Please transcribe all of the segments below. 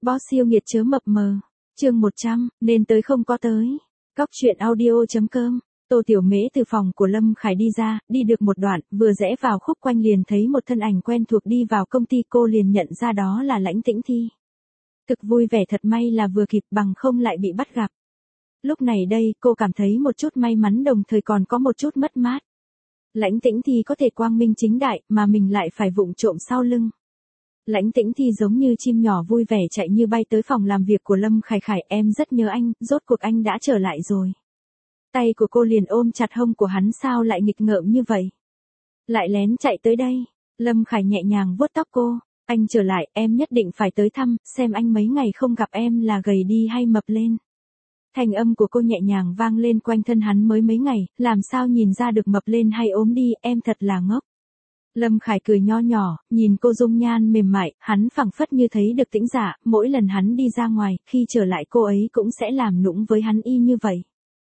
Boss siêu nghiệt chớ mập mờ. Chương 100, nên tới không có tới. Cóc truyện audio.com. Tô Tiểu Mễ từ phòng của Lâm Khải đi ra, đi được một đoạn, vừa rẽ vào khúc quanh liền thấy một thân ảnh quen thuộc đi vào công ty, cô liền nhận ra đó là Lãnh Tĩnh Thi. Thực vui vẻ, thật may là vừa kịp, bằng không lại bị bắt gặp. Lúc này đây, cô cảm thấy một chút may mắn đồng thời còn có một chút mất mát. Lãnh Tĩnh Thi có thể quang minh chính đại, mà mình lại phải vụng trộm sau lưng. Lãnh Tĩnh Thi giống như chim nhỏ vui vẻ chạy như bay tới phòng làm việc của Lâm Khải. Khải, em rất nhớ anh, rốt cuộc anh đã trở lại rồi. Tay của cô liền ôm chặt hông của hắn, sao lại nghịch ngợm như vậy? Lại lén chạy tới đây. Lâm Khải nhẹ nhàng vuốt tóc cô. Anh trở lại, em nhất định phải tới thăm, xem anh mấy ngày không gặp em là gầy đi hay mập lên. Thanh âm của cô nhẹ nhàng vang lên, quanh thân hắn mới mấy ngày, làm sao nhìn ra được mập lên hay ốm đi, em thật là ngốc. Lâm Khải cười nho nhỏ, nhìn cô dung nhan mềm mại, hắn phảng phất như thấy được tĩnh giả, mỗi lần hắn đi ra ngoài, khi trở lại cô ấy cũng sẽ làm nũng với hắn y như vậy.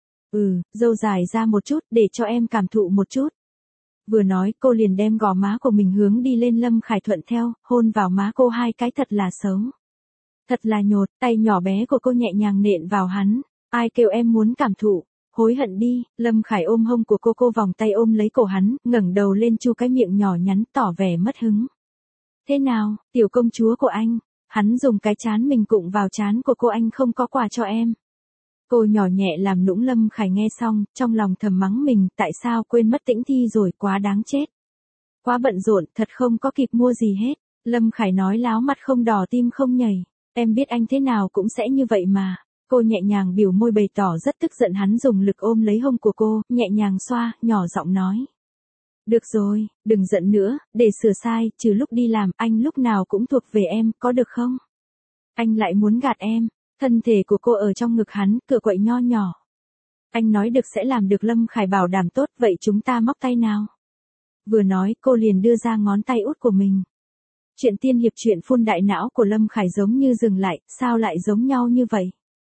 Râu dài ra một chút, để cho em cảm thụ một chút. Vừa nói, cô liền đem gò má của mình hướng đi lên, Lâm Khải thuận theo, hôn vào má cô 2 cái, thật là xấu. Thật là nhột, tay nhỏ bé của cô nhẹ nhàng nện vào hắn. Ai kêu em muốn cảm thụ, hối hận đi. Lâm Khải ôm hông của cô vòng tay ôm lấy cổ hắn, ngẩng đầu lên chu cái miệng nhỏ nhắn, tỏ vẻ mất hứng. Thế nào, tiểu công chúa của anh? Hắn dùng cái trán mình cụng vào trán của cô, anh không có quà cho em. Cô nhỏ nhẹ làm nũng. Lâm Khải nghe xong, trong lòng thầm mắng mình, tại sao quên mất Tĩnh Thi rồi, quá đáng chết. Quá bận rộn, thật không có kịp mua gì hết. Lâm Khải nói láo, mặt không đỏ tim không nhảy. Em biết anh thế nào cũng sẽ như vậy mà. Cô nhẹ nhàng biểu môi bày tỏ rất tức giận. Hắn dùng lực ôm lấy hông của cô, nhẹ nhàng xoa, nhỏ giọng nói. Được rồi, đừng giận nữa, để sửa sai, trừ lúc đi làm, anh lúc nào cũng thuộc về em, có được không? Anh lại muốn gạt em. Thân thể của cô ở trong ngực hắn, cựa quậy nho nhỏ. Anh nói được sẽ làm được. Lâm Khải bảo đảm tốt, vậy chúng ta móc tay nào? Vừa nói, cô liền đưa ra ngón tay út của mình. Chuyện tiên hiệp, chuyện phun đại não của Lâm Khải giống như dừng lại, sao lại giống nhau như vậy?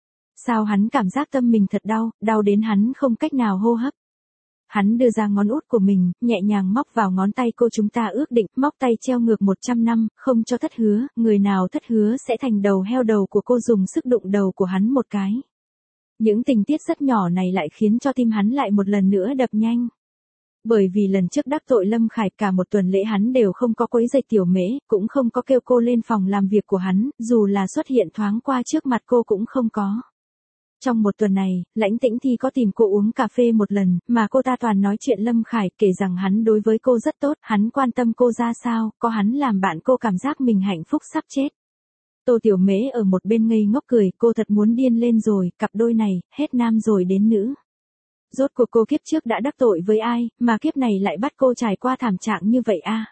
Sao hắn cảm giác tâm mình thật đau, đau đến hắn không cách nào hô hấp. Hắn đưa ra ngón út của mình, nhẹ nhàng móc vào ngón tay cô. Chúng ta ước định, móc tay treo ngược 100 năm, không cho thất hứa, người nào thất hứa sẽ thành đầu heo. Đầu của cô dùng sức đụng đầu của hắn một cái. Những tình tiết rất nhỏ này lại khiến cho tim hắn lại một lần nữa đập nhanh. Bởi vì lần trước đắc tội Lâm Khải, cả một tuần lễ hắn đều không có quấy rầy Tiểu Mễ, cũng không có kêu cô lên phòng làm việc của hắn, dù là xuất hiện thoáng qua trước mặt cô cũng không có. Trong một tuần này, Lãnh Tĩnh Thi có tìm cô uống cà phê một lần, mà cô ta toàn nói chuyện Lâm Khải, kể rằng hắn đối với cô rất tốt, hắn quan tâm cô ra sao, có hắn làm bạn cô cảm giác mình hạnh phúc sắp chết. Tô Tiểu Mễ ở một bên ngây ngốc cười, cô thật muốn điên lên rồi, cặp đôi này, hết nam rồi đến nữ. Rốt cuộc cô kiếp trước đã đắc tội với ai, mà kiếp này lại bắt cô trải qua thảm trạng như vậy à?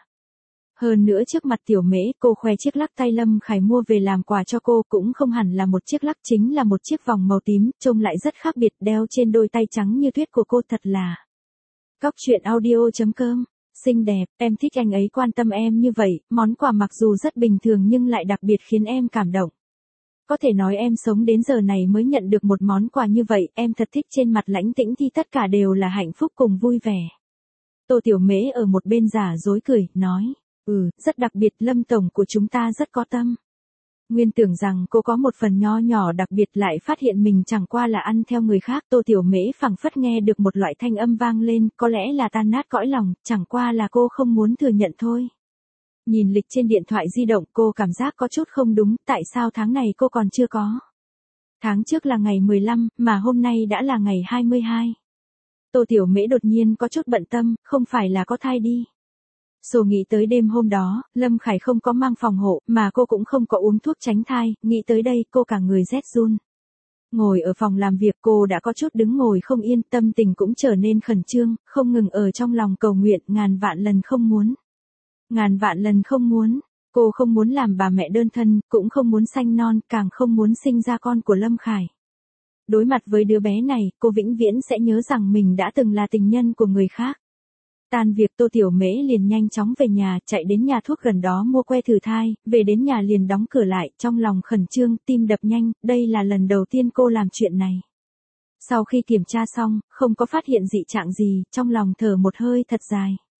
Hơn nữa trước mặt Tiểu Mễ, cô khoe chiếc lắc tay Lâm Khải mua về làm quà cho cô, cũng không hẳn là một chiếc lắc, chính là một chiếc vòng màu tím, trông lại rất khác biệt, đeo trên đôi tay trắng như tuyết của cô, thật là. Cóc truyện audio.com. Xinh đẹp, em thích anh ấy quan tâm em như vậy, món quà mặc dù rất bình thường nhưng lại đặc biệt khiến em cảm động. Có thể nói em sống đến giờ này mới nhận được một món quà như vậy, em thật thích. Trên mặt Lãnh Tĩnh Thi tất cả đều là hạnh phúc cùng vui vẻ. Tô Tiểu Mễ ở một bên giả dối cười, nói. Rất đặc biệt, Lâm tổng của chúng ta rất có tâm. Nguyên tưởng rằng cô có một phần nho nhỏ đặc biệt, lại phát hiện mình chẳng qua là ăn theo người khác. Tô Tiểu Mễ phảng phất nghe được một loại thanh âm vang lên, có lẽ là tan nát cõi lòng, chẳng qua là cô không muốn thừa nhận thôi. Nhìn lịch trên điện thoại di động, cô cảm giác có chút không đúng, tại sao tháng này cô còn chưa có? Tháng trước là ngày 15, mà hôm nay đã là ngày 22. Tô Tiểu Mễ đột nhiên có chút bận tâm, không phải là có thai đi. Sổ nghĩ tới đêm hôm đó, Lâm Khải không có mang phòng hộ, mà cô cũng không có uống thuốc tránh thai, nghĩ tới đây cô cả người rét run. Ngồi ở phòng làm việc, cô đã có chút đứng ngồi không yên, tâm tình cũng trở nên khẩn trương, không ngừng ở trong lòng cầu nguyện, ngàn vạn lần không muốn. Ngàn vạn lần không muốn. Cô không muốn làm bà mẹ đơn thân, cũng không muốn sanh non, càng không muốn sinh ra con của Lâm Khải. Đối mặt với đứa bé này, cô vĩnh viễn sẽ nhớ rằng mình đã từng là tình nhân của người khác. Tan việc, Tô Tiểu Mễ liền nhanh chóng về nhà, chạy đến nhà thuốc gần đó mua que thử thai, về đến nhà liền đóng cửa lại, trong lòng khẩn trương, tim đập nhanh, đây là lần đầu tiên cô làm chuyện này. Sau khi kiểm tra xong, không có phát hiện dị trạng gì, trong lòng thở một hơi thật dài.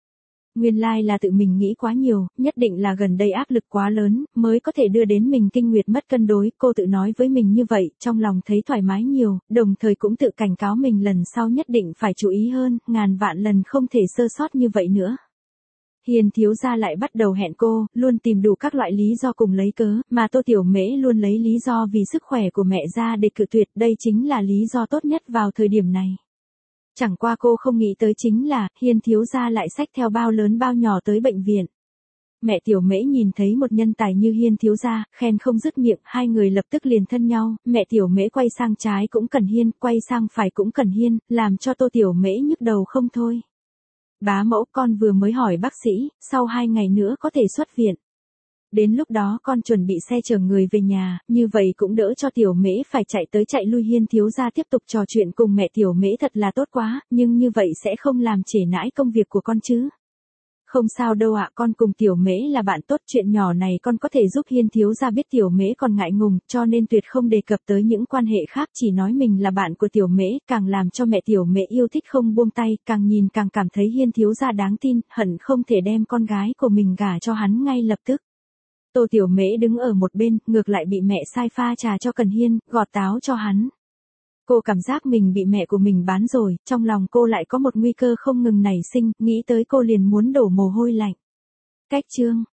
Nguyên lai là tự mình nghĩ quá nhiều, nhất định là gần đây áp lực quá lớn, mới có thể đưa đến mình kinh nguyệt mất cân đối, cô tự nói với mình như vậy, trong lòng thấy thoải mái nhiều, đồng thời cũng tự cảnh cáo mình lần sau nhất định phải chú ý hơn, ngàn vạn lần không thể sơ sót như vậy nữa. Hiền thiếu gia lại bắt đầu hẹn cô, luôn tìm đủ các loại lý do cùng lấy cớ, mà Tô Tiểu Mễ luôn lấy lý do vì sức khỏe của mẹ ra để cự tuyệt, đây chính là lý do tốt nhất vào thời điểm này. Chẳng qua cô không nghĩ tới chính là, Hiên thiếu gia lại xách theo bao lớn bao nhỏ tới bệnh viện. Mẹ Tiểu Mễ nhìn thấy một nhân tài như Hiên thiếu gia, khen không dứt miệng, hai người lập tức liền thân nhau, mẹ Tiểu Mễ quay sang trái cũng cần Hiên, quay sang phải cũng cần Hiên, làm cho Tô Tiểu Mễ nhức đầu không thôi. Bá mẫu, con vừa mới hỏi bác sĩ, sau 2 ngày nữa có thể xuất viện. Đến lúc đó con chuẩn bị xe chở người về nhà, như vậy cũng đỡ cho Tiểu Mễ phải chạy tới chạy lui. Hiên thiếu gia tiếp tục trò chuyện cùng mẹ Tiểu Mễ thật là tốt quá, nhưng như vậy sẽ không làm trễ nải công việc của con chứ. Không sao đâu ạ, con cùng Tiểu Mễ là bạn tốt, chuyện nhỏ này con có thể giúp. Hiên thiếu gia biết Tiểu Mễ còn ngại ngùng, cho nên tuyệt không đề cập tới những quan hệ khác, chỉ nói mình là bạn của Tiểu Mễ, càng làm cho mẹ Tiểu Mễ yêu thích không buông tay, càng nhìn càng cảm thấy Hiên thiếu gia đáng tin, hận không thể đem con gái của mình gả cho hắn ngay lập tức. Tô Tiểu Mễ đứng ở một bên, ngược lại bị mẹ sai pha trà cho Cần Hiên, gọt táo cho hắn. Cô cảm giác mình bị mẹ của mình bán rồi, trong lòng cô lại có một nguy cơ không ngừng nảy sinh, nghĩ tới cô liền muốn đổ mồ hôi lạnh. Cách chương